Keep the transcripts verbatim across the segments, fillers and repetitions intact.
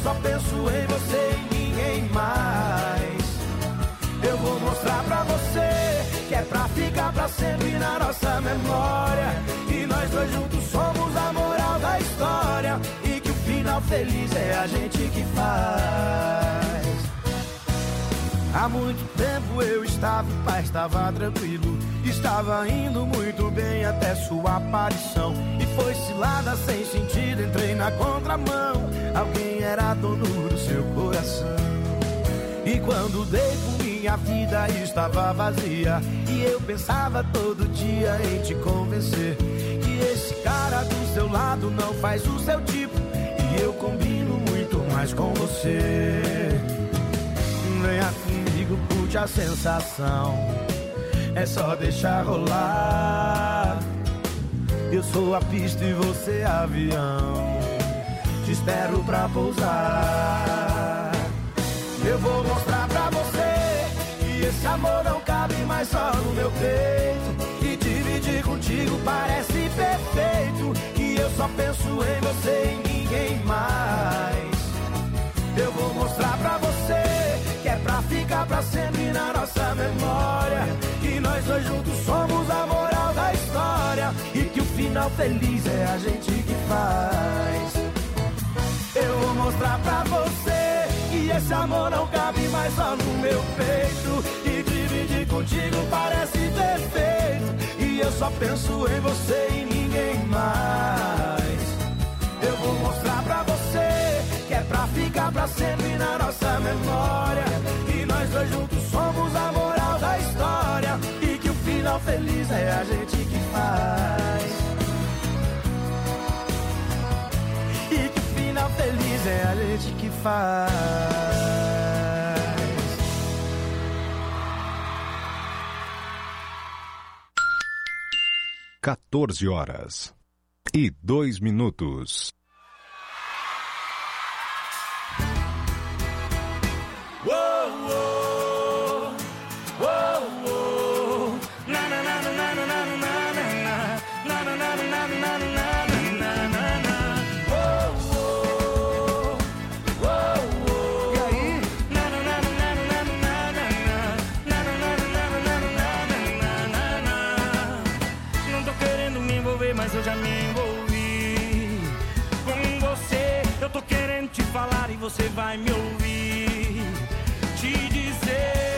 só penso em você e ninguém mais. Eu vou mostrar pra você que é pra ficar pra sempre na nossa memória, que nós dois juntos somos a moral da história, e que o final feliz é a gente que faz. Há muito tempo eu estava em paz, estava tranquilo, estava indo muito bem até sua aparição. E foi cilada sem sentido, entrei na contramão. Alguém era dono do seu coração. E quando dei por minha vida estava vazia, e eu pensava todo dia em te convencer que esse cara do seu lado não faz o seu tipo, e eu combino muito mais com você. Venha comigo, curte a sensação, é só deixar rolar. Eu sou a pista e você avião, te espero pra pousar. Eu vou mostrar pra você que esse amor não cabe mais só no meu peito, e dividir contigo parece perfeito, que eu só penso em você e ninguém mais. Eu vou mostrar pra você que é pra ficar pra sempre na nossa memória, que nós dois juntos somos a moral da história, e que o final feliz é a gente que faz. Eu vou mostrar pra você que esse amor não cabe mais só no meu peito, e dividir contigo parece perfeito, e eu só penso em você e ninguém mais. Eu vou mostrar pra você que é pra ficar pra sempre na nossa memória, que nós dois juntos somos a moral da história, e que o final feliz é a gente que faz. E que o final feliz é a gente que faz. quatorze horas e dois minutos. Mas eu já me envolvi com você. Eu tô querendo te falar e você vai me ouvir. Te dizer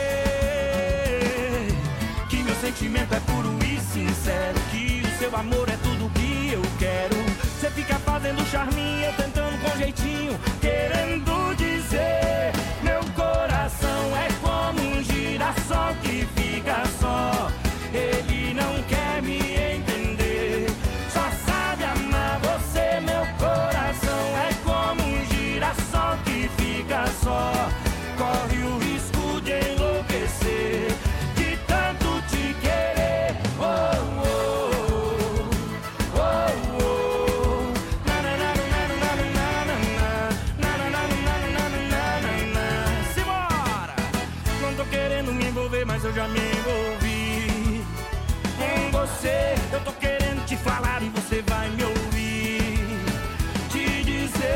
que meu sentimento é puro e sincero, que o seu amor é tudo que eu quero. Você fica fazendo charminho, eu tentando com jeitinho, querendo dizer: meu coração é como um girassol que fica só. Ele não quer me entender, só sabe amar você. Meu coração é como um girassol que fica só. Corre o risco de enlouquecer, de tanto te querer. Oh, oh, oh, oh, oh. Na, na, na, na, na, na, na, na, na, na, na, na. Simbora! Não tô querendo me envolver, mas eu já me envolvi com você. Eu tô querendo te falar e você vai me ouvir. Te dizer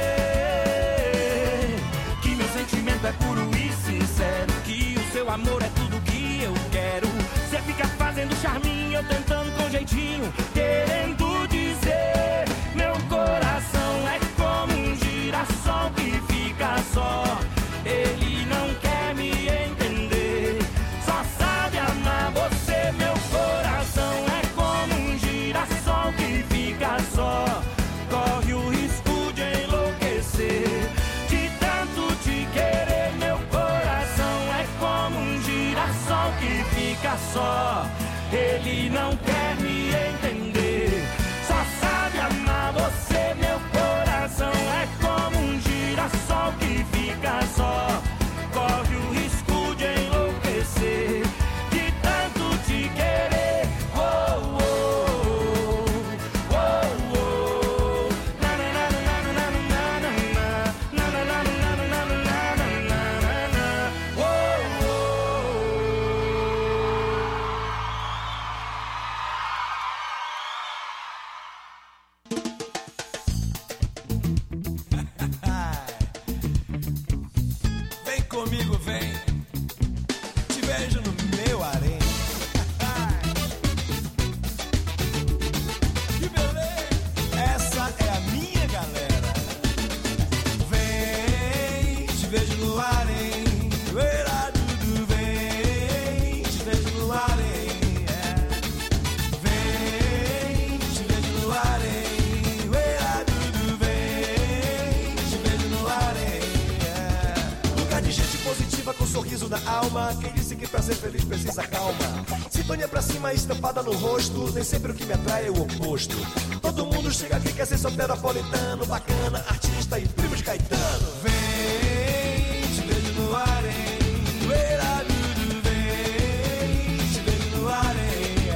que meu sentimento é puro e sincero, que o seu amor é tudo que eu quero. Você fica fazendo charminho, eu tentando com jeitinho, querendo dizer: meu coração é como um girassol que fica só. Ele não quer me entender, só sabe comigo, vem. Te vejo no meu harém. Que beleza! Essa é a minha galera. Vem, te vejo no harém. Uera, dudu, vem, te vejo no harém. Vem, te vejo no harém. Uera, dudu, vem, te vejo no harém. Lugar de gente positiva com sorriso na alma. Quem disse que pra ser feliz precisa calma? Sintonia pra cima estampada no rosto. Nem sempre o que me atrai é o oposto. Todo mundo chega aqui quer ser soteropolitano. Bacana, artista e primo de Caetano. Vem, te vejo no harém. Uera, dudu, vem, te vejo no harém.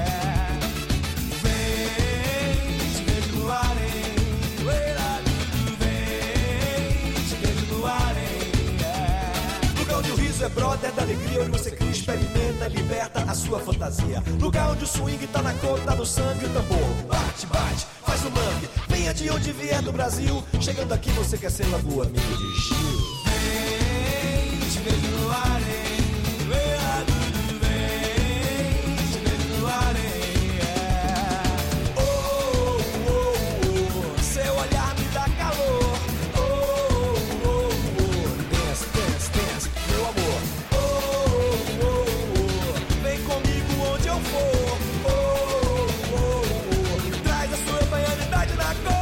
Vem, te vejo no harém. Uera, dudu, vem, te vejo no harém. Lugar onde o riso é brother da alegria, onde você cria, experimenta, liberta a sua fantasia. Lugar onde o swing tá na cor, tá no sangue, o tambor bate, bate, faz o mangue. Venha de onde vier do Brasil, chegando aqui você quer ser logo amigo de Gil. Vem, te vejo no harém. Uera, dudu, vem, te vejo no harém. Oh, oh, oh, seu olhar me dá calor. Oh, oh, oh, dance, dance, dance, meu amor. Oh, oh, oh, vem comigo onde eu for. Oh, oh, oh, traz a sua baianidade na cor.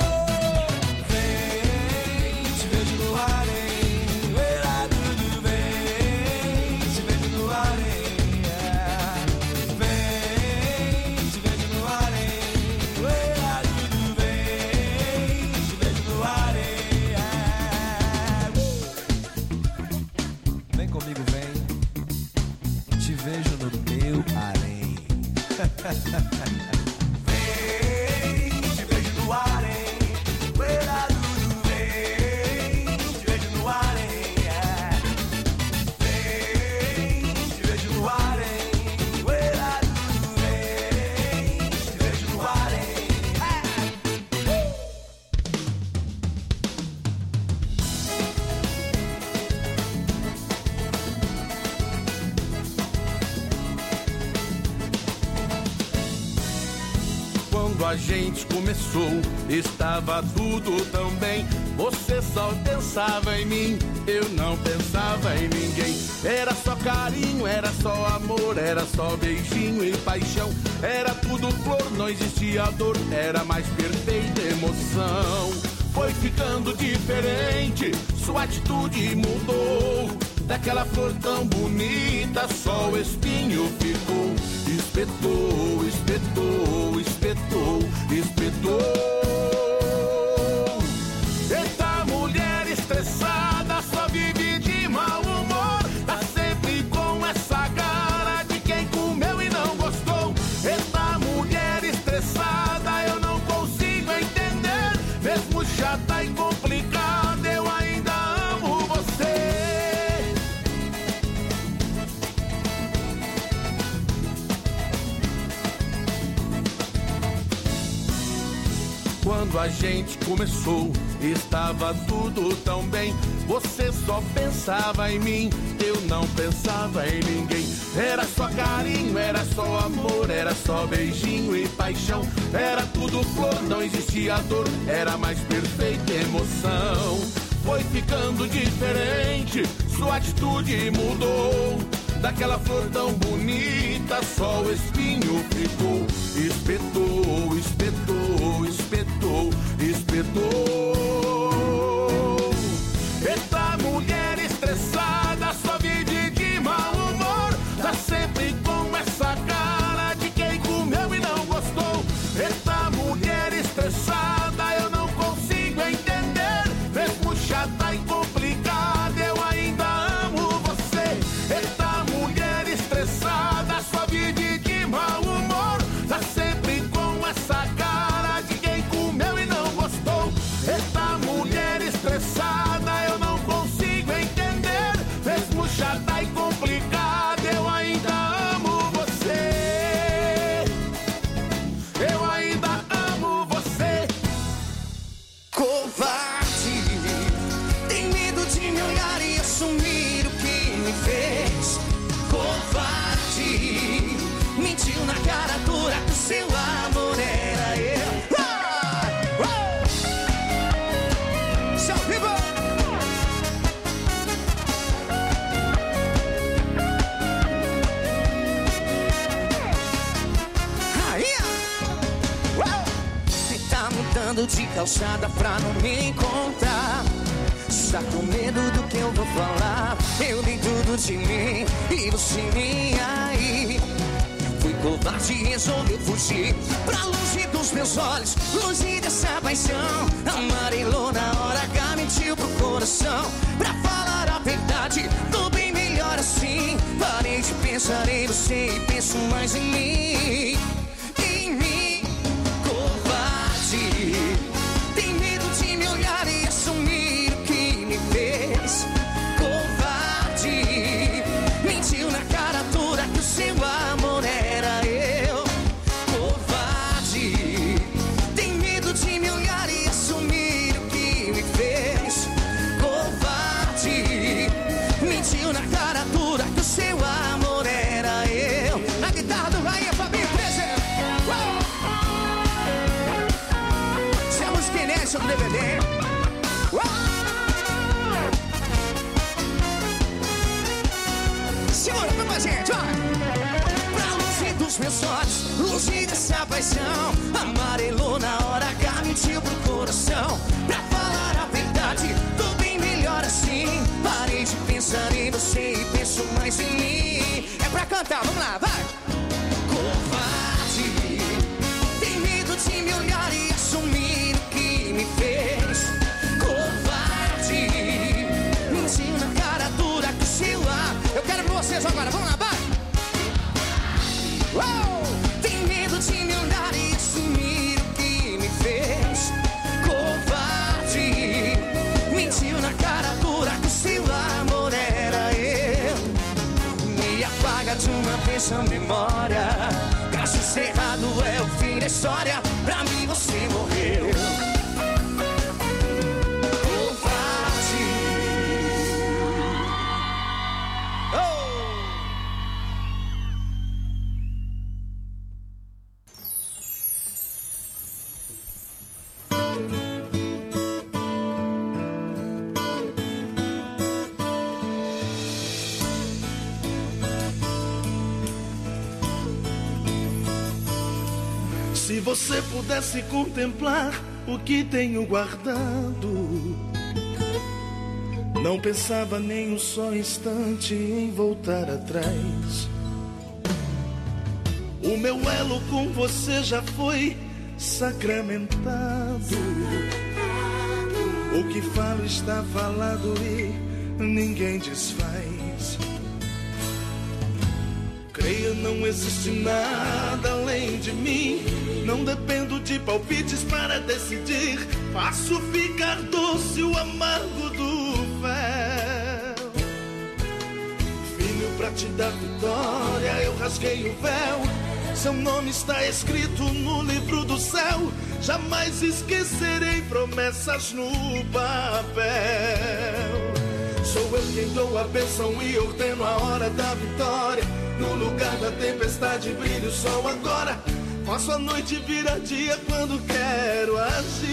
Vem, te vejo no harém. Uera, dudu, vem, te vejo no harém. Vem, te vejo no harém. Uera, dudu, vem, te vejo no harém. Vem comigo, vem. Te vejo no meu harém. Vem, te vejo no harém. Uera, dudu, vem, te vejo no harém. Vem, te vejo no harém. Uera, dudu, vem, te vejo no harém. Quando a gente começou, estava tudo tão bem. Você só pensava em mim, eu não pensava em ninguém. Era só carinho, era só amor, era só beijinho e paixão. Era tudo flor, não existia dor, era mais perfeita emoção. Foi ficando diferente, sua atitude mudou. Daquela flor tão bonita, só o espinho ficou. Espetou, espetou, espetou, espetou. Eita mulher estressada, só vive de mau humor. Tá sempre com essa cara de quem comeu e não gostou. Eita mulher estressada, eu não consigo entender. Mesmo chata e complicada, eu ainda amo você. Quando a gente começou, estava tudo tão bem. Você só pensava em mim, eu não pensava em ninguém. Era só carinho, era só amor, era só beijinho e paixão. Era tudo flor, não existia dor, era mais perfeita emoção. Foi ficando diferente, sua atitude mudou. Daquela flor tão bonita, só o espinho ficou. Espetou, espetou, espetou, espetou. Eita mulher estressada, só vive de mau humor. Tá sempre com essa cara de quem comeu e não gostou. Eita mulher estressada, eu não consigo entender. Mesmo chata e complicada, eu ainda amo você. Eita mulher estressada, só vive de mau humor. Tá sempre com essa cara de quem comeu e não gostou. Eita mulher estressada, eu não consigo entender. Mesmo chata e complicada, eu ainda amo você. Eu ainda amo você. Covarde, tem medo de me olhar e assumir o seu amor era eu. Ah! Uh! Seu vivo! Mudando de calçada pra não me encontrar. Está com medo do que eu vou falar. Eu dei tudo de mim e você nem aí. Fui covarde e resolvi fugir pra longe dos meus olhos, longe dessa paixão. Amarelou na hora H, mentiu pro coração. Pra falar a verdade, tô bem melhor assim. Parei de pensar em você e penso mais em mim. Em mim, covarde. Tem medo de me olhar e assumir o que me fez. Covarde. Mentiu na cara dura que o seu amor era eu. Covarde. Tem medo de me olhar e assumir o que me fez. Covarde. Mentiu na cara dura que o seu amor era eu. Na guitarra do Rainha Fabinho presente. Se a música inédita do D V D. Segura pra gente, vai! Pra longe dos meus olhos, longe dessa paixão. Amarelou na hora H, mentiu pro coração. Pra falar a verdade, tô bem melhor assim. Parei de pensar em você e penso mais em mim. É pra cantar, vamos lá, vai! Covarde. Tem medo de me olhar e assumir o que me fez. Covarde. Mentiu na cara dura que o seu ar. Eu quero pra vocês agora, vamos lá, vai! Uou! Tem medo de me olhar e assumir o que me fez. Covarde. Mentiu na cara dura que o seu amor era eu. Me apaga de uma vez a memória. Caso cerrado é o fim da história. Pra mim você morreu. Se você pudesse contemplar o que tenho guardado, não pensava nem um só instante em voltar atrás. O meu elo com você já foi sacramentado. O que falo está falado e ninguém desfaz. Creia, não existe nada além de mim. Não dependo de palpites para decidir. Faço ficar doce o amargo do fel. Filho, pra te dar vitória, eu rasguei o véu. Seu nome está escrito no livro do céu. Jamais esquecerei promessas no papel. Sou eu quem dou a bênção e ordeno a hora da vitória. No lugar da tempestade brilha o sol agora. Faço a noite virar dia quando quero agir.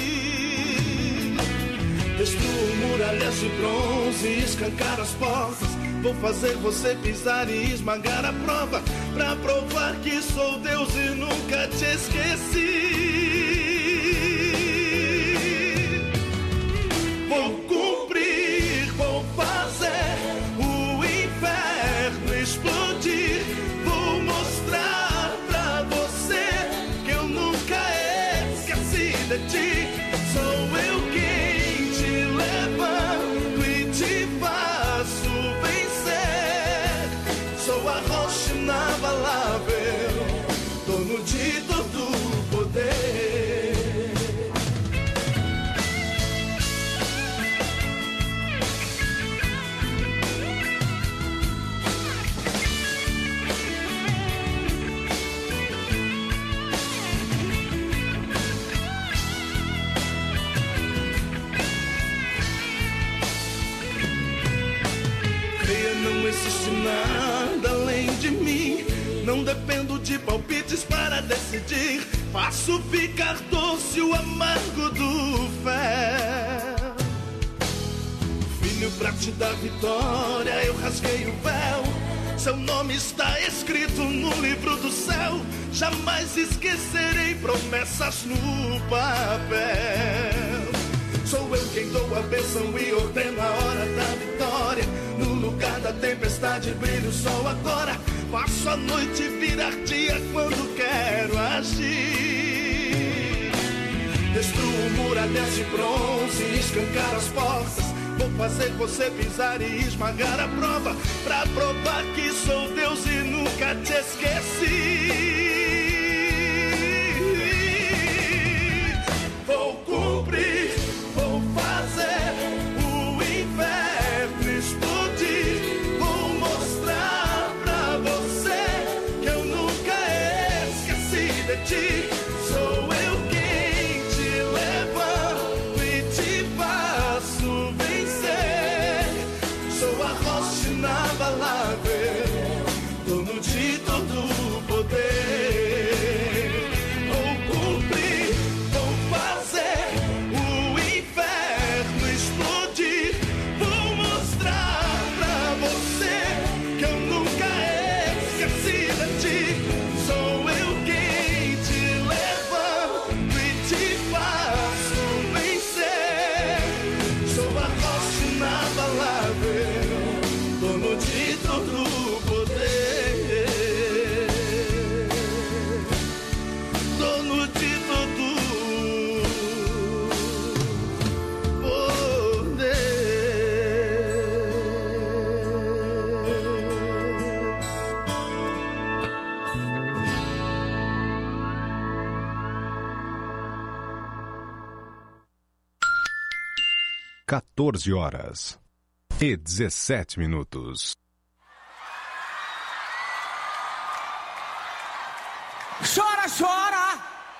Destruo muralhas de bronze e escancar as portas. Vou fazer você pisar e esmagar a prova. Pra provar que sou Deus e nunca te esqueci. Vou cumprir, vou fazer o inferno explodir. Vou mostrar pra você que eu nunca esqueci de ti. Sou eu quem te levanto e te faço vencer. Sou a rocha inabalável, dono de todo o poder. Não existe nada além de mim. Não dependo de palpites para decidir. Faço ficar doce o amargo do fel. Filho, pra te dar vitória, eu rasguei o véu. Seu nome está escrito no livro do céu. Jamais esquecerei promessas no papel. Sou eu quem dou a bênção e ordeno a hora da vitória. No lugar da tempestade brilha o sol agora. Faço a noite virar dia quando quero agir. Destruo muralhas de bronze e escancar as portas. Vou fazer você pisar e esmagar a prova, pra provar que sou Deus e nunca te esqueci. Vou cumprir, vou fazer o inferno explodir. Vou mostrar pra você que eu nunca esqueci de ti. Sou eu quem te levanto e te faço vencer. Sou a rocha inabalável, dono de todo o poder. Vou cumprir, vou fazer o inferno explodir. Vou mostrar pra você que eu nunca esqueci de ti. Sou eu quem te levanto e te faço vencer. Sou a rocha inabalável, dono de todo o poder. Dono de todo o poder. quatorze horas e dezessete minutos. Chora, chora!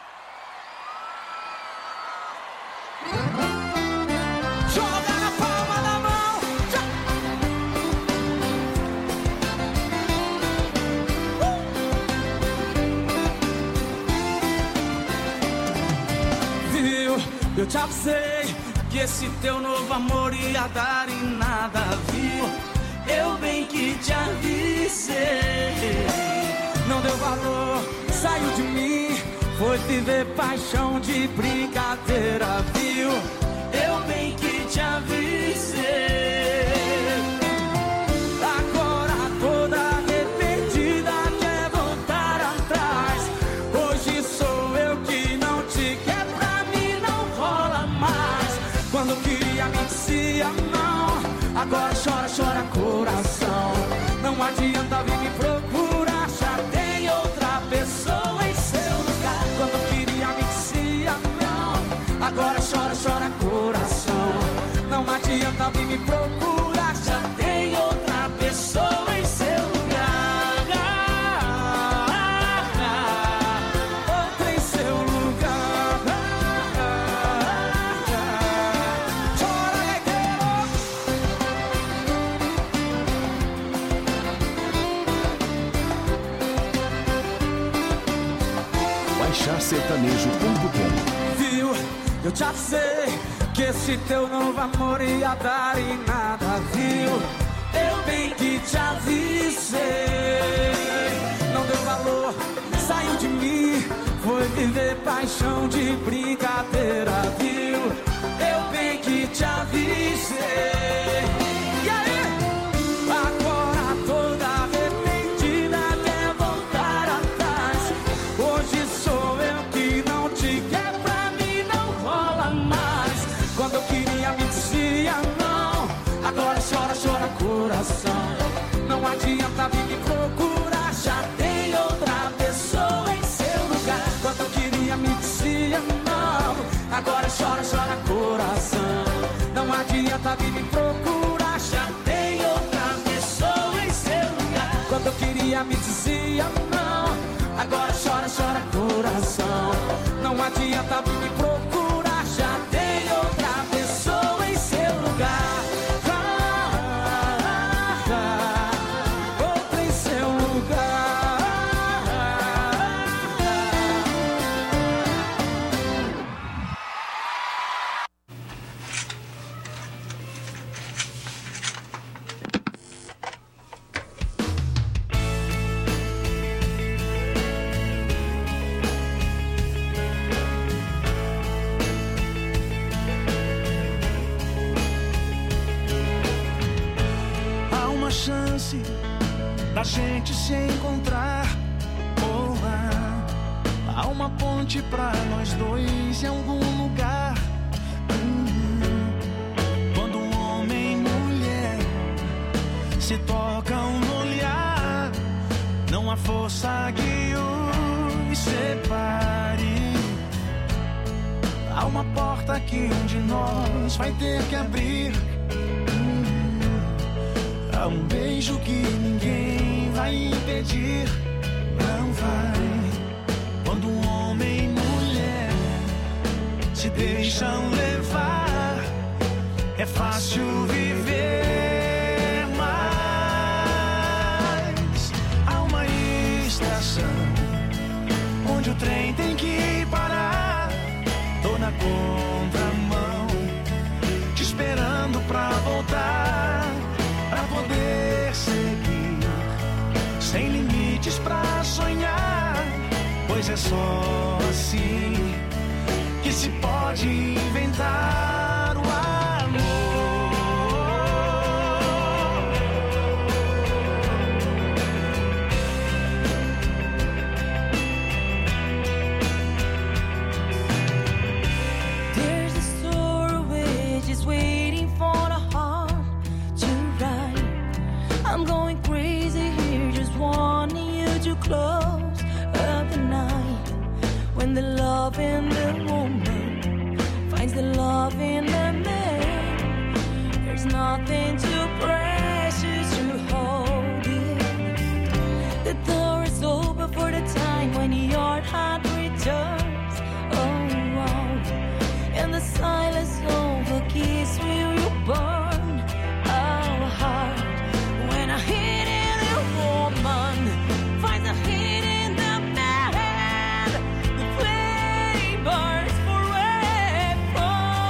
Joga na palma da mão! Uh! Viu? Eu te avisei que esse teu novo amor ia dar em nada, viu? Eu bem que te avisei. Não deu valor, saiu de mim. Foi viver paixão de brincadeira, viu? Eu bem que te avisei. Agora toda arrependida quer voltar atrás. Hoje sou eu que não te quer, pra mim não rola mais. Quando eu queria me dizia não. Agora chora, chora coração. Não adianta vir me procurar, já tem outra pessoa em seu lugar. Quando eu queria me dizia não. Agora chora, chora coração. Não adianta vir me procurar, já tem outra pessoa em seu lugar. Outra em seu lugar. Chora, gaiteiro. baixar sertanejo ponto com. Viu? Eu te avisei que esse teu novo amor ia dar em nada, viu? Eu bem que te avisei. Não deu valor, saiu de mim. Foi viver paixão de brincadeira, viu? Eu bem que te avisei. E aí? Agora toda arrependida quer voltar atrás. Hoje sou eu que não te quer, pra mim não rola mais. Quando eu queria me dizia não. Agora chora, chora coração. Não adianta vir me procurar, já tem outra pessoa em seu lugar. Quando eu queria me dizia não. Agora chora, chora coração. Não adianta vir me procurar, já tem outra pessoa em seu lugar. Quando eu queria me dizia não. Agora chora, chora coração. Não adianta vir me procurar, já tem outra pessoa em seu lugar. Ah, ah, ah, outra em seu lugar. chance da gente se encontrar. Oh, há, há uma ponte pra nós dois em algum lugar. Hum, quando um homem e mulher se tocam no olhar, não há força que os separe. Há uma porta que um de nós vai ter que abrir. Há um beijo que ninguém vai impedir. Não vai. Quando um homem e mulher se deixam levar, é fácil viver. Mas há uma estação onde o trem tem que parar. Tô na contramão, te esperando pra voltar, pra poder seguir, sem limites pra sonhar. Pois é só assim que se pode inventar o amor. There's a story which is waiting for the heart to write. I'm going crazy here, just wanting you to close up the night. When the love in the woman finds the love in the man, there's nothing too precious to hold it. The door is open for the time when your heart returns. Oh, wow. And the silence of a kiss will you burn our heart. When a hit in the woman finds a hit in the man, the flame burns forever.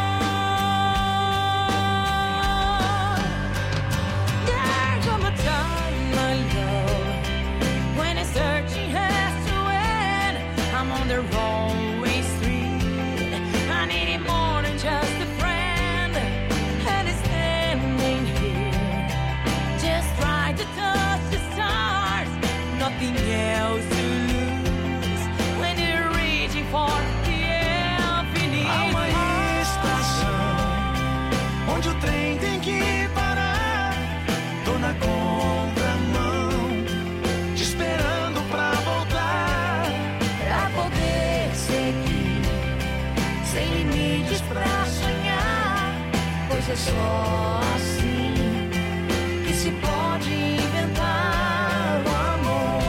There come a time, my love, when a searching has to end. I'm on the wrong way street. I need it more than just a friend. And it's standing here, just trying to touch the stars. Nothing else to lose when you're reaching for the infinite. Há uma estação onde o trem tem que parar. Tô na contramão, te esperando pra voltar, Pra poder seguir, sem limites pra sonhar. Pois é só assim que se pode inventar o amor.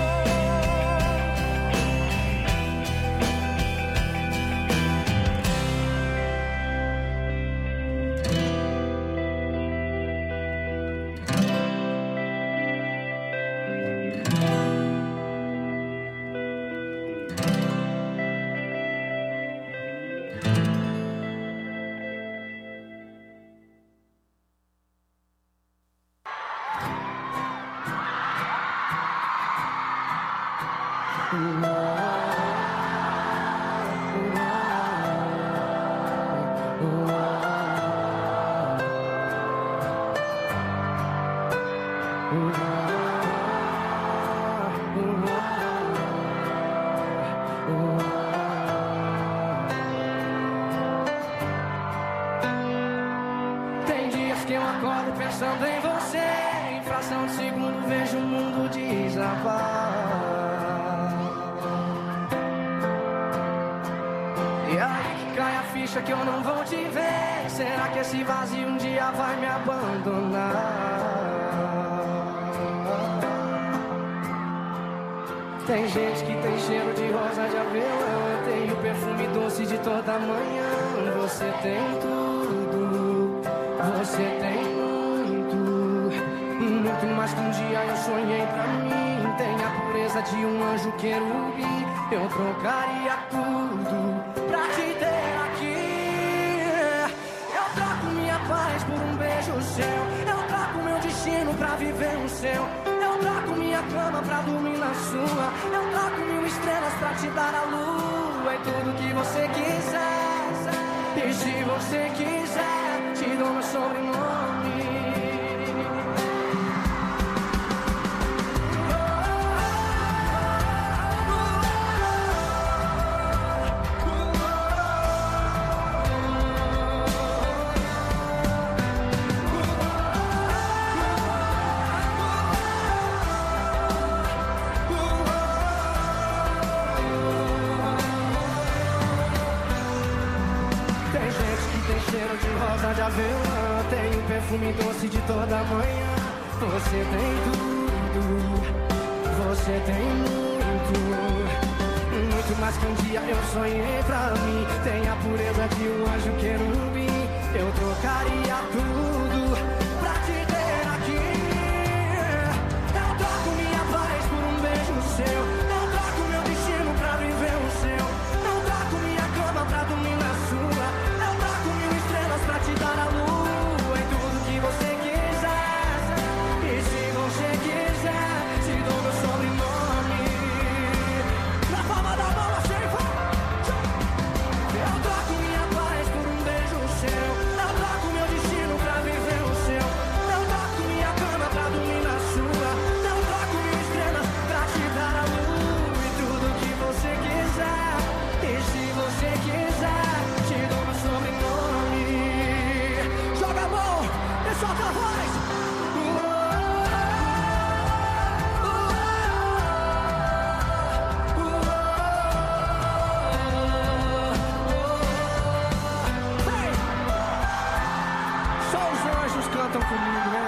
Tem dias que eu acordo pensando em você, em fração de segundo vejo o mundo desabar. E aí que cai a ficha que eu não vou te ver. Será que esse vazio um dia vai me abandonar? Tem gente que tem cheiro de rosa de avelã, eu tenho perfume doce de toda manhã. Você tem tudo, você tem muito, muito mais que um dia eu sonhei pra mim. Tem a pureza de um anjo querubim, eu trocaria tudo pra te ter aqui. Eu troco minha paz por um beijo seu, eu troco meu destino pra viver o seu. Eu troco minha cama pra dormir na sua, eu troco mil estrelas pra te dar a lua. E tudo que você quiser, e se você quiser, te dou meu sobrenome. de rosa de avelã, tem o perfume doce de toda manhã. Você tem tudo, você tem muito, muito mais que um dia eu sonhei pra mim. Tem a pureza de um anjo querubim. Eu trocaria tudo pra te ter aqui. Eu troco minha paz por um beijo seu. Eu troco meu destino pra viver o seu. Eu troco minha cama pra dormir na sua. Eu troco mil estrelas pra te dar a lua. E tudo que você quiser. E se você quiser, te dou meu sobrenome. Na palma da mão, achei. Eu troco minha paz por um beijo seu. Eu troco meu destino pra viver o seu. Eu troco minha cama pra dormir na sua. Eu troco mil estrelas pra te dar a lua. E tudo que você quiser. E se você quiser, te dou meu sobrenome. Joga a mão e solta a voz. Só os anjos cantam comigo, né?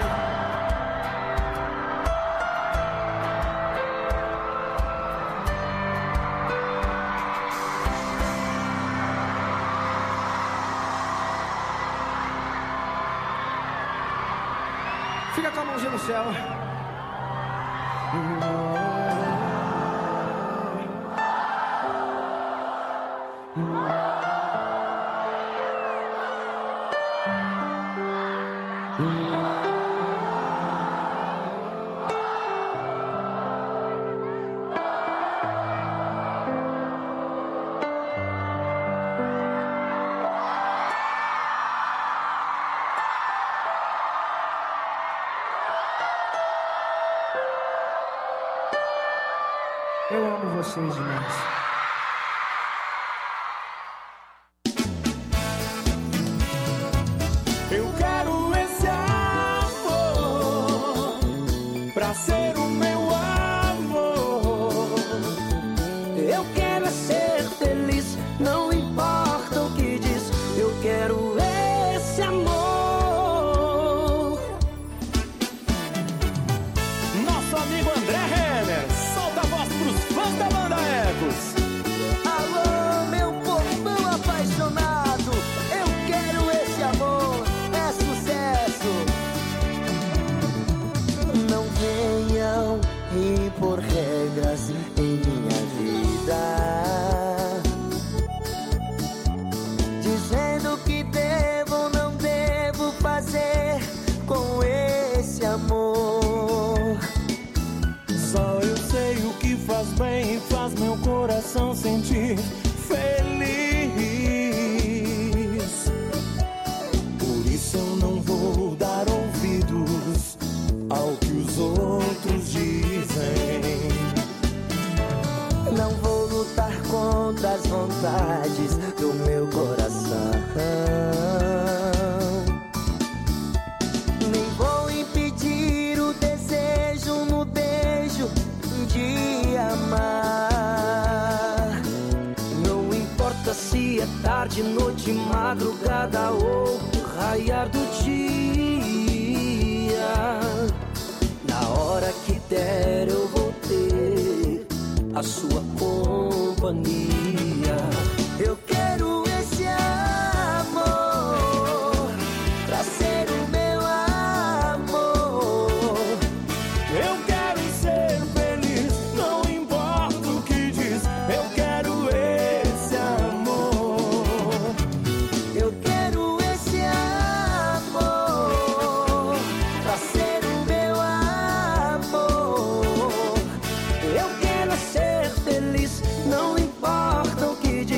Fica com a mãozinha no céu. Eu amo vocês demais. Eu quero esse amor pra ser o meu amor. Eu quero é ser feliz, não importa o que diz. Eu quero esse amor. Nosso amigo André Renner, solta a voz pros fãs da banda Ecos. Alô, meu povão apaixonado. Eu quero esse amor, é sucesso. Não venham impor regras em minha vida, dizendo que devo ou não devo fazer com esse amor. Só eu sei o que faz bem e faz meu coração sentir feliz. Por isso eu não vou dar ouvidos ao que os outros dizem. Não vou lutar contra as vontades do meu coração. Nem vou impedir o desejo no beijo de amar. Não importa se é tarde, noite, madrugada ou raiar do dia. Na hora que der eu vou ter a sua companhia. Eu quero esse amor pra ser o meu amor. Eu quero ser feliz, não importa o que diz. Eu quero esse amor. Eu quero esse amor pra ser o meu amor. Eu quero ser feliz, não importa o que diz.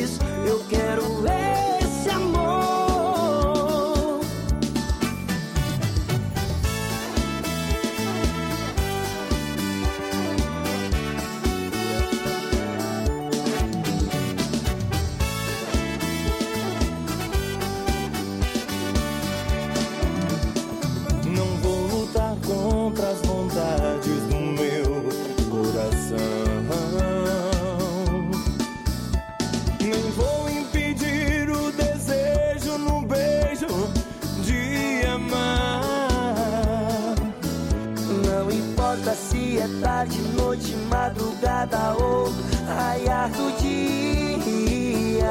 tarde, noite, madrugada ou raiar do dia.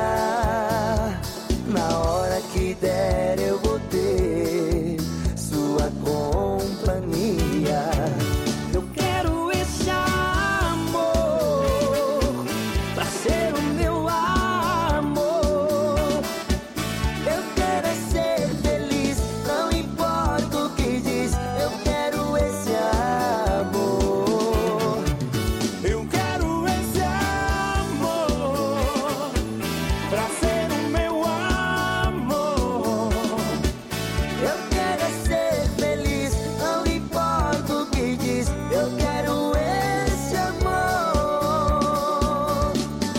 Na hora que der eu vou ter sua companhia. Eu quero esse amor pra ser o meu amor. Eu quero é ser feliz, não importa o que diz. Eu quero esse amor. Eu quero esse amor pra ser o meu amor. Eu quero é ser feliz, não importa o que diz. Eu quero esse amor.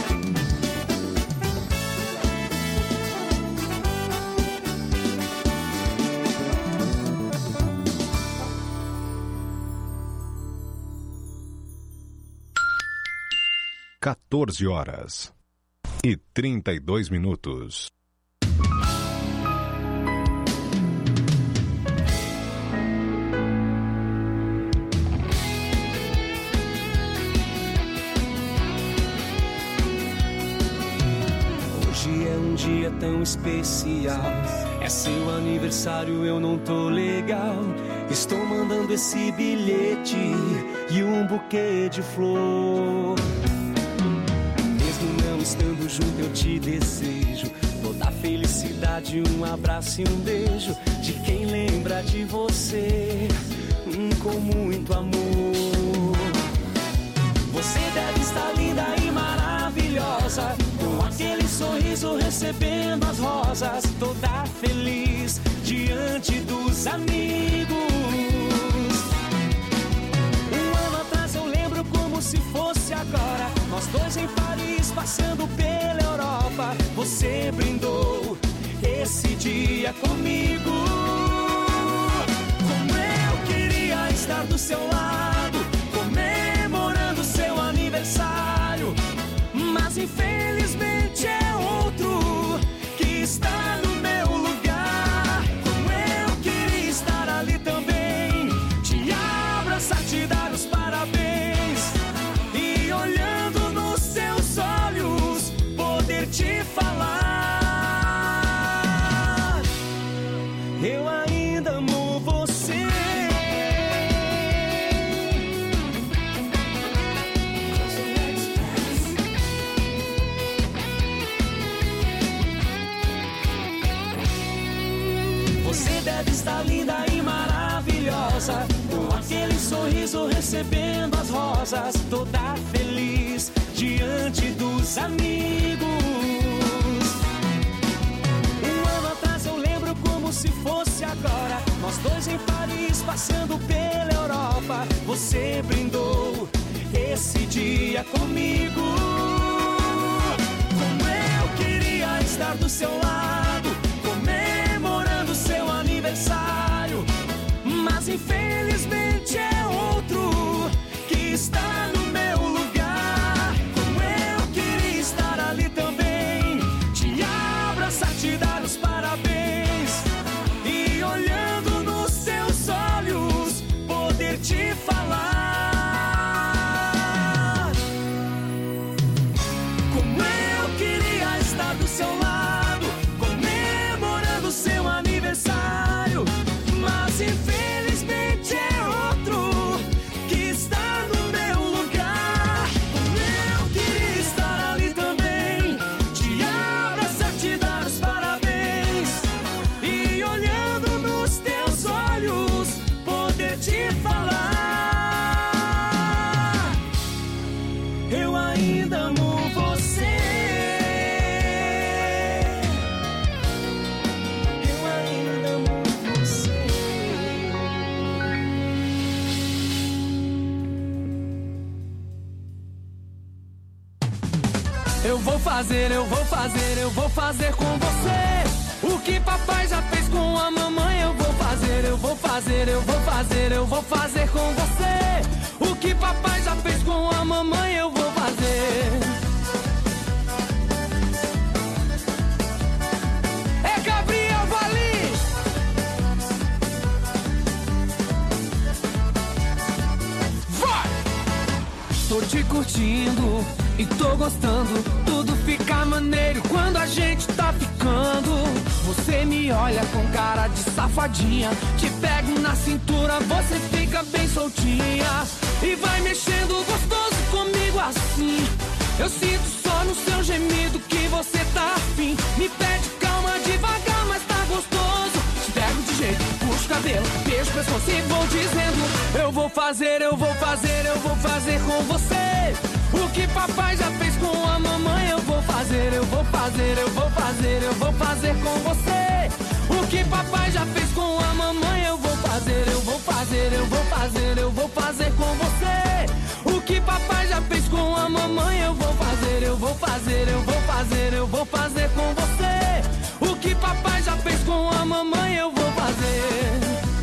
quatorze horas e trinta e dois minutos. Hoje é um dia tão especial, é seu aniversário, eu não tô legal. Estou mandando esse bilhete e um buquê de flor. Mesmo não estando junto, eu te desejo toda a felicidade, um abraço e um beijo de quem lembra de você, hum, com muito amor. Você deve estar linda e maravilhosa, com aquele sorriso recebendo as rosas, toda feliz diante dos amigos. Um ano atrás eu lembro como se fosse agora, nós dois em Paris passando pela Europa. Você brindou esse dia comigo. Como eu queria estar do seu lado, comemorando seu aniversário, mas infelizmente é outro que está no meu lugar. Como eu queria estar ali também, te abraçar, te dar os parabéns e olhando nos seus olhos poder te falar: eu ainda amo você. Você deve estar linda e maravilhosa, com aquele sorriso recebendo as rosas, toda feliz diante dos amigos. Um ano atrás eu lembro como se fosse agora, nós dois em Paris passando pela Europa. Você brindou esse dia comigo. Como eu queria estar do seu lado, comemorando seu aniversário, mas infelizmente é outro que está no meu lugar. Como eu queria estar ali também, te abraçar, te dar os parabéns e olhando nos seus olhos poder te falar: como eu queria estar do seu lado, comemorando seu aniversário, mas infelizmente é outro que está no meu lugar. Como eu queria estar ali também, te abraçar, te dar os parabéns e olhando nos teus olhos poder te falar: eu ainda amo você. Eu ainda amo você. Eu vou fazer, eu vou fazer, eu vou fazer com você o que papai já fez com a mamãe. Eu vou fazer, eu vou fazer, eu vou fazer, eu vou fazer com você o que papai já fez com a mamãe. Eu vou fazer. É Gabriel Valim. Vai! curtindo e tô gostando. Tudo fica maneiro quando a gente tá ficando. Você me olha com cara de safadinha, te pego na cintura, você fica bem soltinha e vai mexendo gostoso comigo assim. Eu sinto só no seu gemido que você tá afim. Me pede calma devagar, mas tá gostoso. Te pego de jeito, puxo o cabelo, beijo o pescoço e vou dizendo: eu vou fazer, eu vou fazer, eu vou fazer com você o que papai já fez com a mamãe. Eu vou fazer, eu vou fazer, eu vou fazer, eu vou fazer com você o que papai já fez com a mamãe. Eu vou fazer, eu vou fazer, eu vou fazer, eu vou fazer com você o que papai já fez com a mamãe. Eu vou fazer, eu vou fazer, eu vou fazer, eu vou fazer com você o que papai já fez com a mamãe. Eu vou fazer.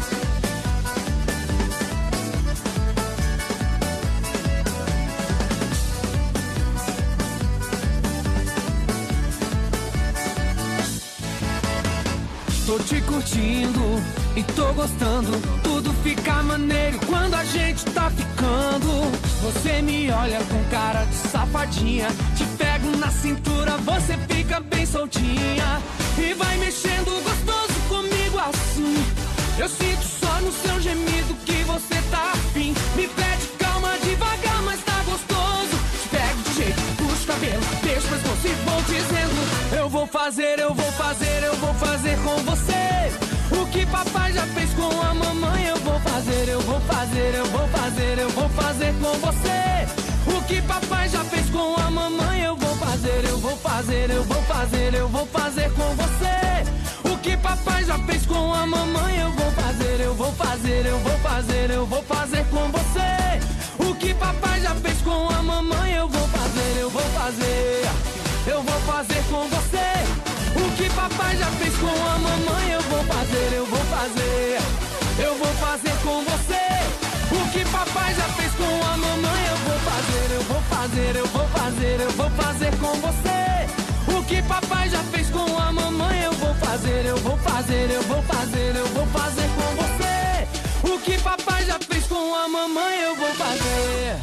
Tô te curtindo e tô gostando. Tudo fica maneiro quando a gente tá ficando. Você me olha com cara de safadinha, te pego na cintura, você fica bem soltinha e vai mexendo gostoso comigo assim. Eu sinto só no seu gemido que você tá afim. Me pede calma devagar, mas tá gostoso. Te pego de jeito, puxo o cabelo, beijo o pescoço e vou dizendo: eu vou fazer, eu vou fazer, eu vou fazer com você o que papai já fez com a mamãe. Eu vou fazer, eu vou fazer, eu vou fazer, eu vou fazer com você o que papai já fez com a mamãe. Eu vou fazer, eu vou fazer, eu vou fazer, eu vou fazer com você o que papai já fez com a mamãe. Eu vou fazer, eu vou fazer, eu vou fazer, eu vou fazer com você o que papai já fez com a mamãe. Eu vou fazer, eu vou fazer, eu vou fazer com você o que papai já fez com a mamãe. Eu vou fazer, eu vou fazer, eu vou fazer com você o que papai já fez com a mamãe. Eu vou fazer, eu vou fazer, eu vou fazer, eu vou fazer com você o que papai já fez com a mamãe. Eu vou fazer, eu vou fazer, eu vou fazer, eu vou fazer com você o que papai já fez com a mamãe. Eu vou fazer.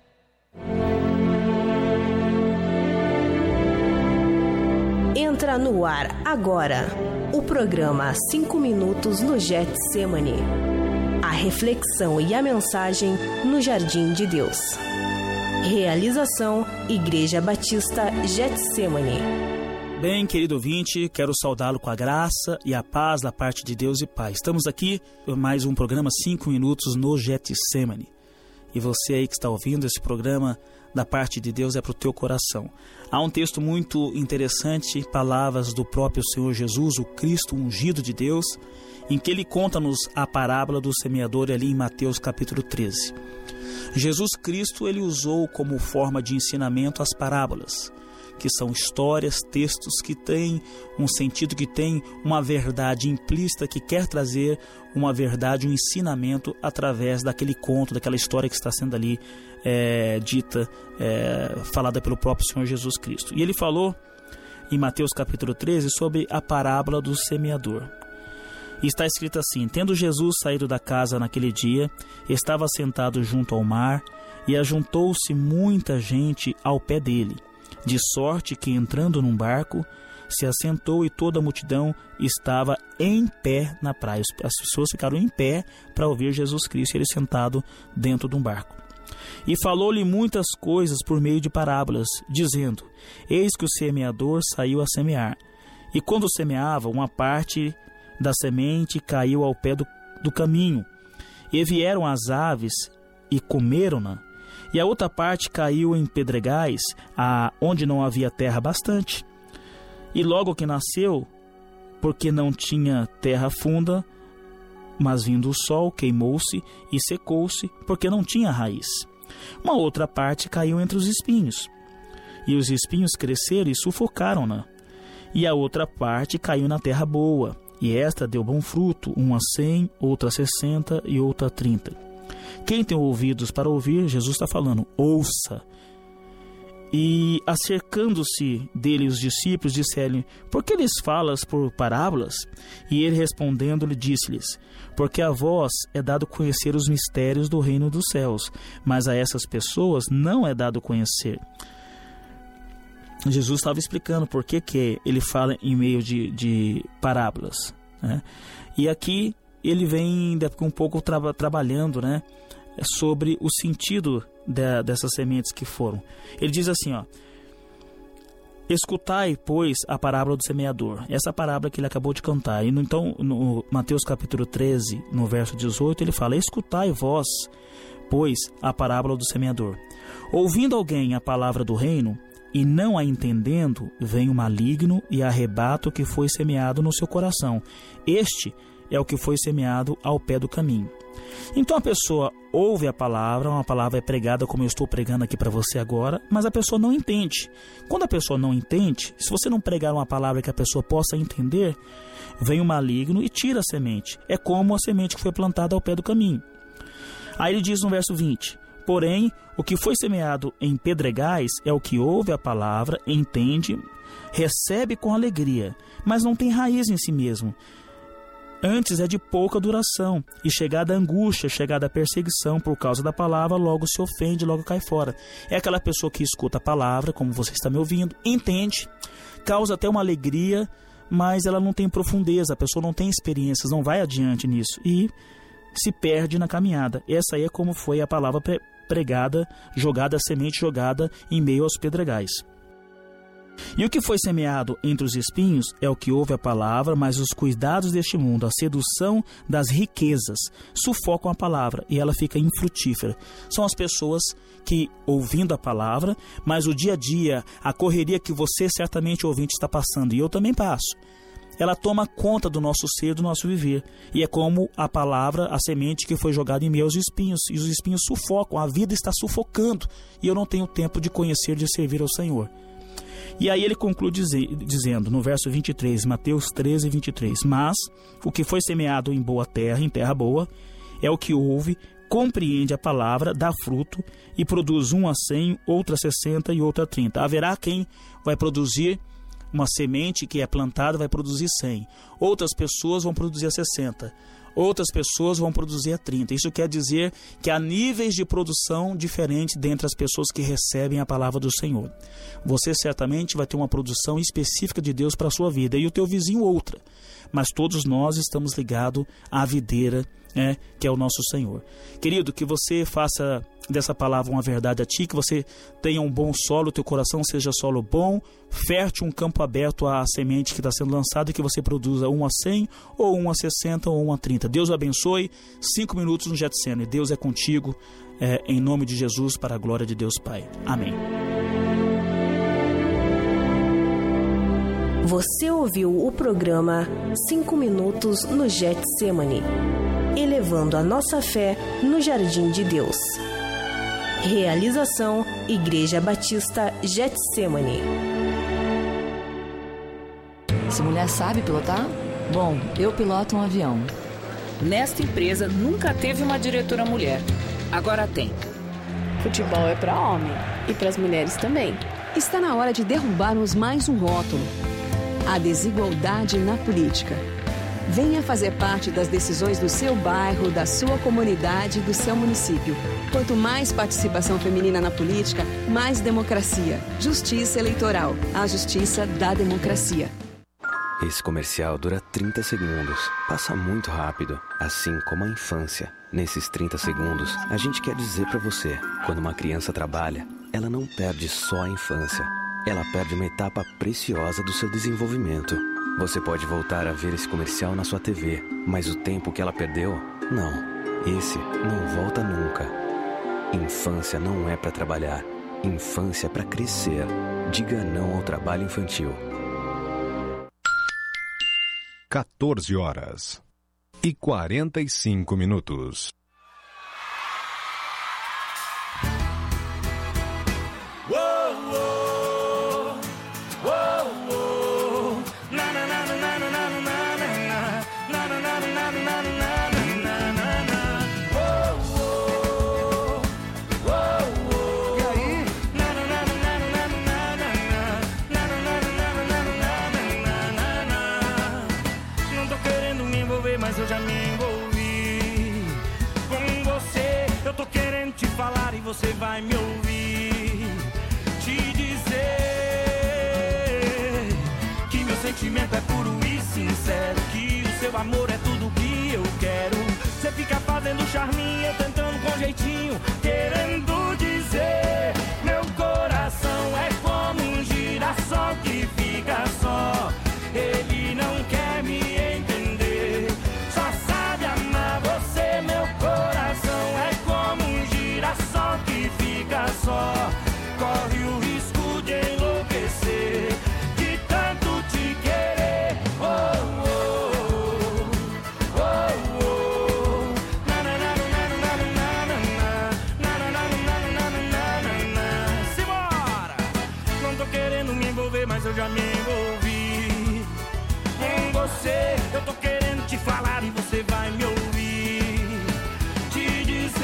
Entra no ar agora o programa cinco minutos no Getsemane. A reflexão e a mensagem no Jardim de Deus. Realização Igreja Batista Getsemane. Bem, querido ouvinte, quero saudá-lo com a graça e a paz da parte de Deus e Pai. Estamos aqui em mais um programa cinco minutos no Getsemane. E você aí que está ouvindo esse programa da parte de Deus é para o teu coração. Há um texto muito interessante, palavras do próprio Senhor Jesus, o Cristo ungido de Deus, em que ele conta-nos a parábola do semeador ali em Mateus capítulo treze. Jesus Cristo, ele usou como forma de ensinamento as parábolas, que são histórias, textos que têm um sentido, que têm uma verdade implícita, que quer trazer uma verdade, um ensinamento através daquele conto, daquela história que está sendo ali é, dita, é, falada pelo próprio Senhor Jesus Cristo. E ele falou em Mateus capítulo treze sobre a parábola do semeador. E está escrito assim: tendo Jesus saído da casa naquele dia, estava sentado junto ao mar, e ajuntou-se muita gente ao pé dele, de sorte que, entrando num barco, se assentou e toda a multidão estava em pé na praia. As pessoas ficaram em pé para ouvir Jesus Cristo, ele sentado dentro de um barco. E falou-lhe muitas coisas por meio de parábolas, dizendo: eis que o semeador saiu a semear. E quando semeava, uma parte da semente caiu ao pé do, do caminho, e vieram as aves e comeram-na. E a outra parte caiu em pedregais, a, onde não havia terra bastante. E logo que nasceu, porque não tinha terra funda, mas vindo o sol, queimou-se e secou-se, porque não tinha raiz. Uma outra parte caiu entre os espinhos, e os espinhos cresceram e sufocaram-na. E a outra parte caiu na terra boa, e esta deu bom fruto, uma cem, outra sessenta e outra trinta. Quem tem ouvidos para ouvir, Jesus está falando, ouça. E acercando-se dele os discípulos, disseram: por que lhes falas por parábolas? E ele respondendo-lhe disse-lhes: porque a vós é dado conhecer os mistérios do reino dos céus, mas a essas pessoas não é dado conhecer. Jesus estava explicando por que, que ele fala em meio de, de parábolas, né? E aqui ele vem um pouco tra- trabalhando, né, sobre o sentido de, dessas sementes que foram. Ele diz assim, ó: escutai, pois, a parábola do semeador. Essa parábola que ele acabou de cantar. E no, então, no Mateus capítulo treze, no verso dezoito, ele fala: escutai vós, pois, a parábola do semeador. Ouvindo alguém a palavra do reino, e não a entendendo, vem o maligno e arrebata o que foi semeado no seu coração. Este é o que foi semeado ao pé do caminho. Então a pessoa ouve a palavra, uma palavra é pregada como eu estou pregando aqui para você agora, mas a pessoa não entende. Quando a pessoa não entende, se você não pregar uma palavra que a pessoa possa entender, vem o maligno e tira a semente. É como a semente que foi plantada ao pé do caminho. Aí ele diz no verso vinte: porém, o que foi semeado em pedregais é o que ouve a palavra, entende, recebe com alegria, mas não tem raiz em si mesmo. Antes é de pouca duração, e chegada a angústia, chegada a perseguição por causa da palavra, logo se ofende, logo cai fora. É aquela pessoa que escuta a palavra, como você está me ouvindo, entende, causa até uma alegria, mas ela não tem profundeza, a pessoa não tem experiências, não vai adiante nisso, e se perde na caminhada. Essa aí é como foi a palavra pregada, jogada, a semente jogada em meio aos pedregais. E o que foi semeado entre os espinhos é o que ouve a palavra, mas os cuidados deste mundo, a sedução das riquezas, sufocam a palavra e ela fica infrutífera. São as pessoas que, ouvindo a palavra, mas o dia a dia, a correria que você certamente ouvinte está passando, e eu também passo, ela toma conta do nosso ser, do nosso viver. E é como a palavra, a semente que foi jogada em meio aos espinhos. E os espinhos sufocam, a vida está sufocando. E eu não tenho tempo de conhecer, de servir ao Senhor. E aí ele conclui dizer, dizendo, no verso vinte e três, Mateus treze, vinte e três: mas o que foi semeado em boa terra, em terra boa, é o que ouve, compreende a palavra, dá fruto e produz um a cem, outro a sessenta e outro a trinta. Haverá quem vai produzir uma semente que é plantada, vai produzir cem. Outras pessoas vão produzir a sessenta. Outras pessoas vão produzir a trinta. Isso quer dizer que há níveis de produção diferentes dentre as pessoas que recebem a palavra do Senhor. Você certamente vai ter uma produção específica de Deus para a sua vida, e o teu vizinho outra. Mas todos nós estamos ligados à videira, né, que é o nosso Senhor. Querido, que você faça dessa palavra uma verdade a ti, que você tenha um bom solo, teu coração seja solo bom, fértil, um campo aberto à semente que está sendo lançada, e que você produza um a cem, ou um a sessenta, ou um a trinta. Deus o abençoe. Cinco minutos no Getsemane. Deus é contigo, é, em nome de Jesus, para a glória de Deus Pai. Amém. Você ouviu o programa Cinco Minutos no Getsemane, elevando a nossa fé no Jardim de Deus. Realização Igreja Batista Getsemane. Essa mulher sabe pilotar? Bom, eu piloto um avião. Nesta empresa nunca teve uma diretora mulher. Agora tem. Futebol é para homem e para as mulheres também. Está na hora de derrubarmos mais um rótulo: a desigualdade na política. Venha fazer parte das decisões do seu bairro, da sua comunidade, do seu município. Quanto mais participação feminina na política, mais democracia. Justiça eleitoral. A justiça da democracia. Esse comercial dura trinta segundos. Passa muito rápido, assim como a infância. Nesses trinta segundos, a gente quer dizer pra você: quando uma criança trabalha, ela não perde só a infância. Ela perde uma etapa preciosa do seu desenvolvimento. Você pode voltar a ver esse comercial na sua T V, mas o tempo que ela perdeu, não. Esse não volta nunca. Infância não é para trabalhar. Infância é para crescer. Diga não ao trabalho infantil. quatorze horas e quarenta e cinco minutos. mas eu já me envolvi com você. Eu tô querendo te falar e você vai me ouvir. Te dizer que meu sentimento é puro e sincero, que o seu amor é tudo que eu quero. Você fica fazendo charminho, eu tentando com jeitinho, querendo dizer: meu coração é como um girassol que fica só. Ele não quer me entender, só sabe amar você. Meu coração é como um girassol que fica só. Corre o risco de enlouquecer, de tanto te querer. Oh, oh, oh, oh, oh. Na, na, na, na, na, na, na, na, na, na, na, na, na. Simbora! Não tô querendo me envolver, mas eu já me envolvi com você. Eu tô querendo te falar e você vai me ouvir. Te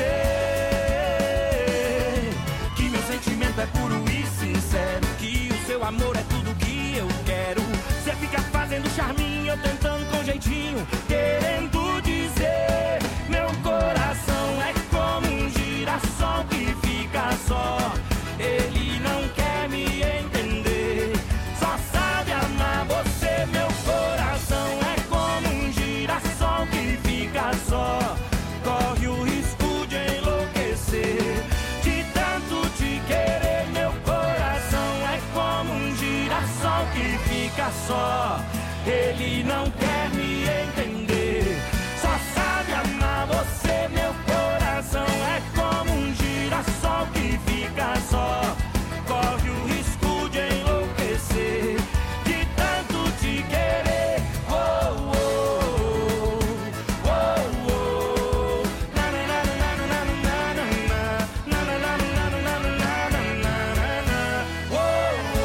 dizer que meu sentimento é puro e sincero, que o seu amor é tudo que eu quero. Você fica fazendo charminho, eu tentando com jeitinho, querendo dizer: meu coração é como um girassol que fica só. Ele não quer me entender, só sabe amar você. Meu coração é como um girassol que fica só. Corre o risco de enlouquecer, de tanto te querer. Meu coração é como um girassol que fica só. Ele não quer me entender, só sabe amar você. Meu coração é como um girassol que fica só. Corre o risco de enlouquecer, de tanto te querer. Oh, oh, oh, oh, oh. Na, na, na, na, na, na, na, na, na, na, na, na, na, na, na. Oh, oh.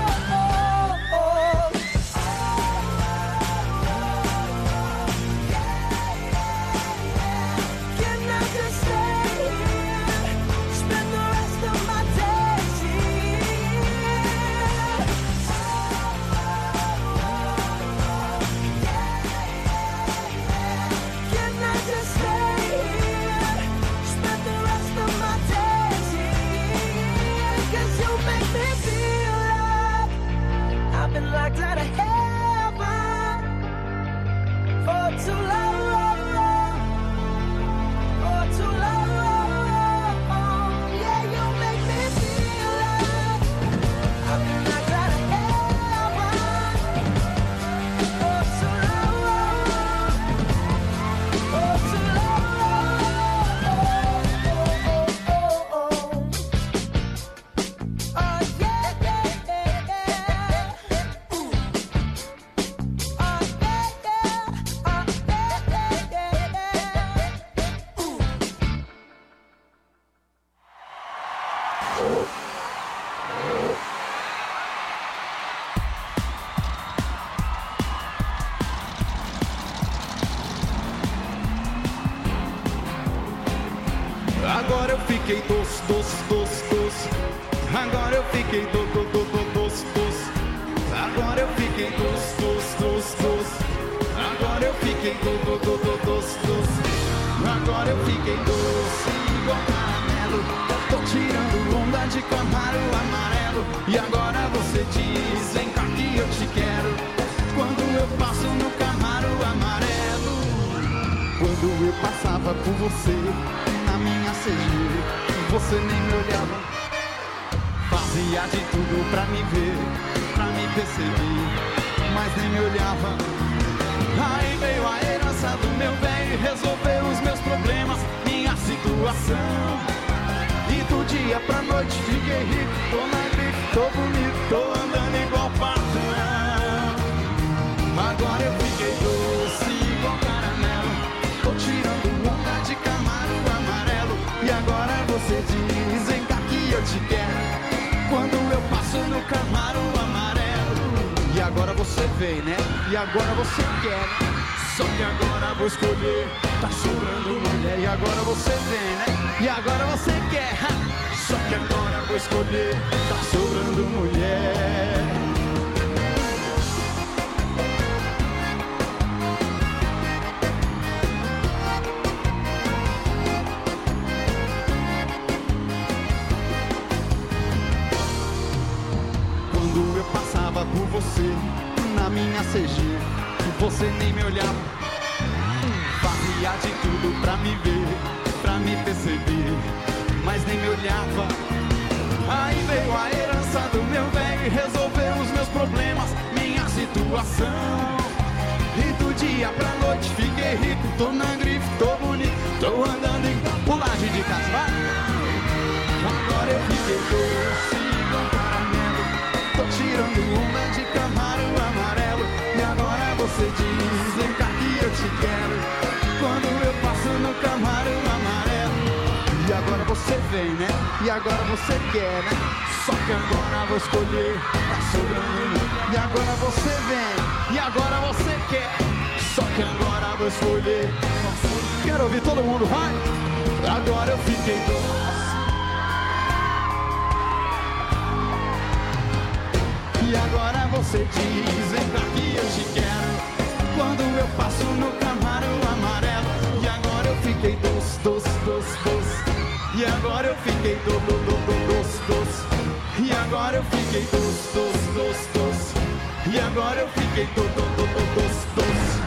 Yeah. Agora eu fiquei doce, doce, doce, doce. Agora eu fiquei do, do, do, do, doce, doce. Agora eu fiquei doce, doce, doce, doce. Agora eu fiquei do, do, do, do, doce, doce. Agora eu fiquei doce igual caramelo. Tô tirando onda de camaro amarelo. E agora você diz, vem cá que eu te quero. Quando eu passo no Camaro amarelo. Quando eu passava por você na minha C G, você nem me olhava. Fazia de tudo pra me ver, pra me perceber, mas nem me olhava. Aí veio a herança do meu bem, resolveu os meus problemas, minha situação. E do dia pra noite fiquei rico, tô na grife, tô bonito, tô andando igual patrão. Agora eu fiquei doce igual caramelo, tô tirando onda de Camaro amarelo. E agora você diz, vem cá que eu te quero. Quando eu passo no Camaro amarelo. E agora você vem, né? E agora você quer. Só que agora vou escolher, tá sobrando mulher. E agora você vem, né? E agora você quer. Só que agora vou escolher, tá sobrando mulher. Quando eu passava por você na minha C G, você nem me olhava. Fazia de tudo pra me ver, pra me perceber, mas nem me olhava. Aí veio a herança do meu bem, resolveu os meus problemas, minha situação. E do dia pra noite fiquei rico, tô na grife, tô bonito, tô andando em pulagem de casa, vai. Agora eu fiquei doce igual caramelo, tô tirando onda de Camaro amarelo. E agora você diz, vem cá que eu te quero. Quando eu passo no Camaro amarelo. E agora você vem, né? E agora você quer, né? Só que agora vou escolher, tá sobrando. E agora você vem, e agora você quer. Só que agora vou escolher. Quero ouvir todo mundo, vai! Agora eu fiquei doce. E agora você diz, vem cá que eu te quero. Quando eu passo no Camaro amarelo. E agora eu fiquei doce, doce, doce, doce. E agora eu fiquei do, do, do, do, doce, doce. E agora eu fiquei doce, doce, doce, doce. E agora eu fiquei do, do, do, do, doce, doce.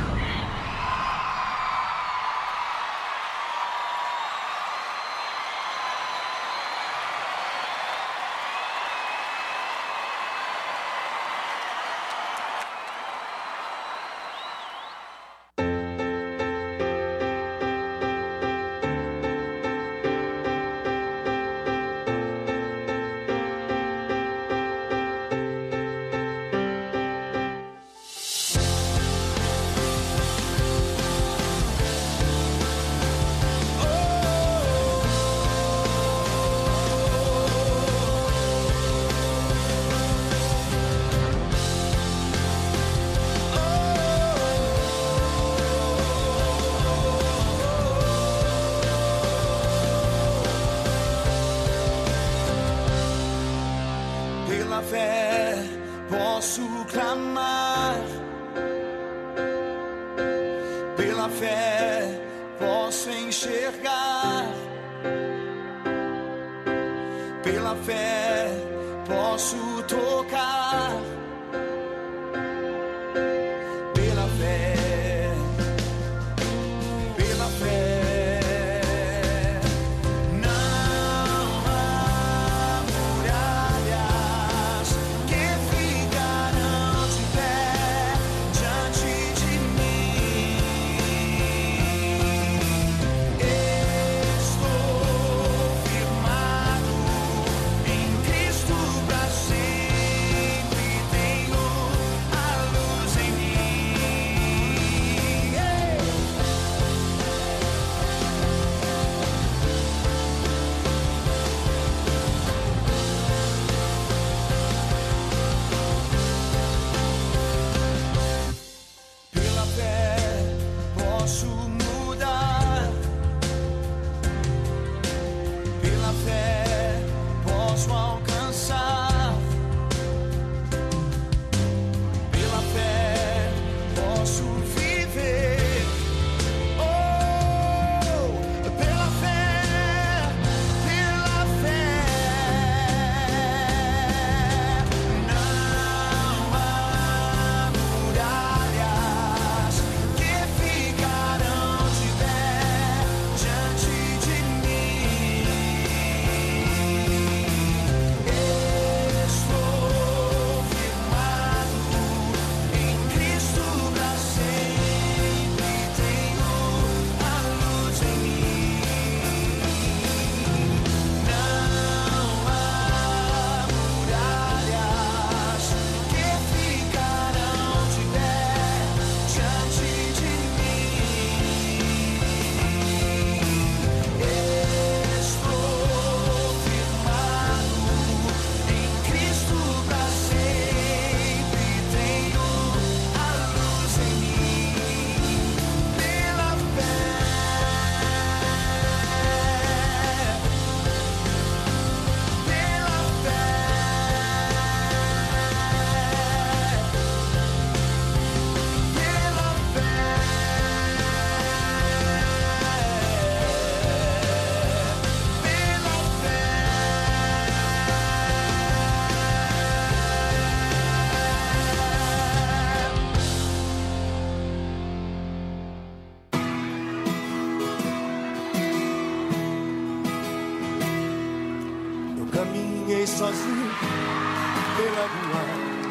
caminhei sozinho pela rua.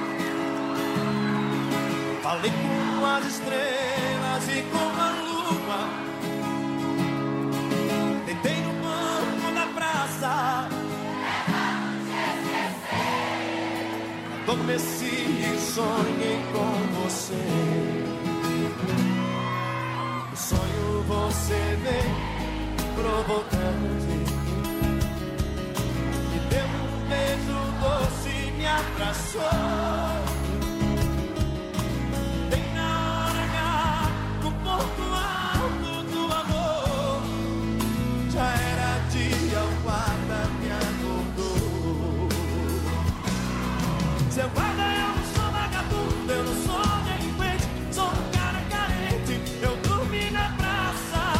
Falei com as estrelas e com a lua. Deitei no banco da praça. Adormeci e sonhei com você. No sonho você veio provocante. Me deu um beijo doce e me abraçou.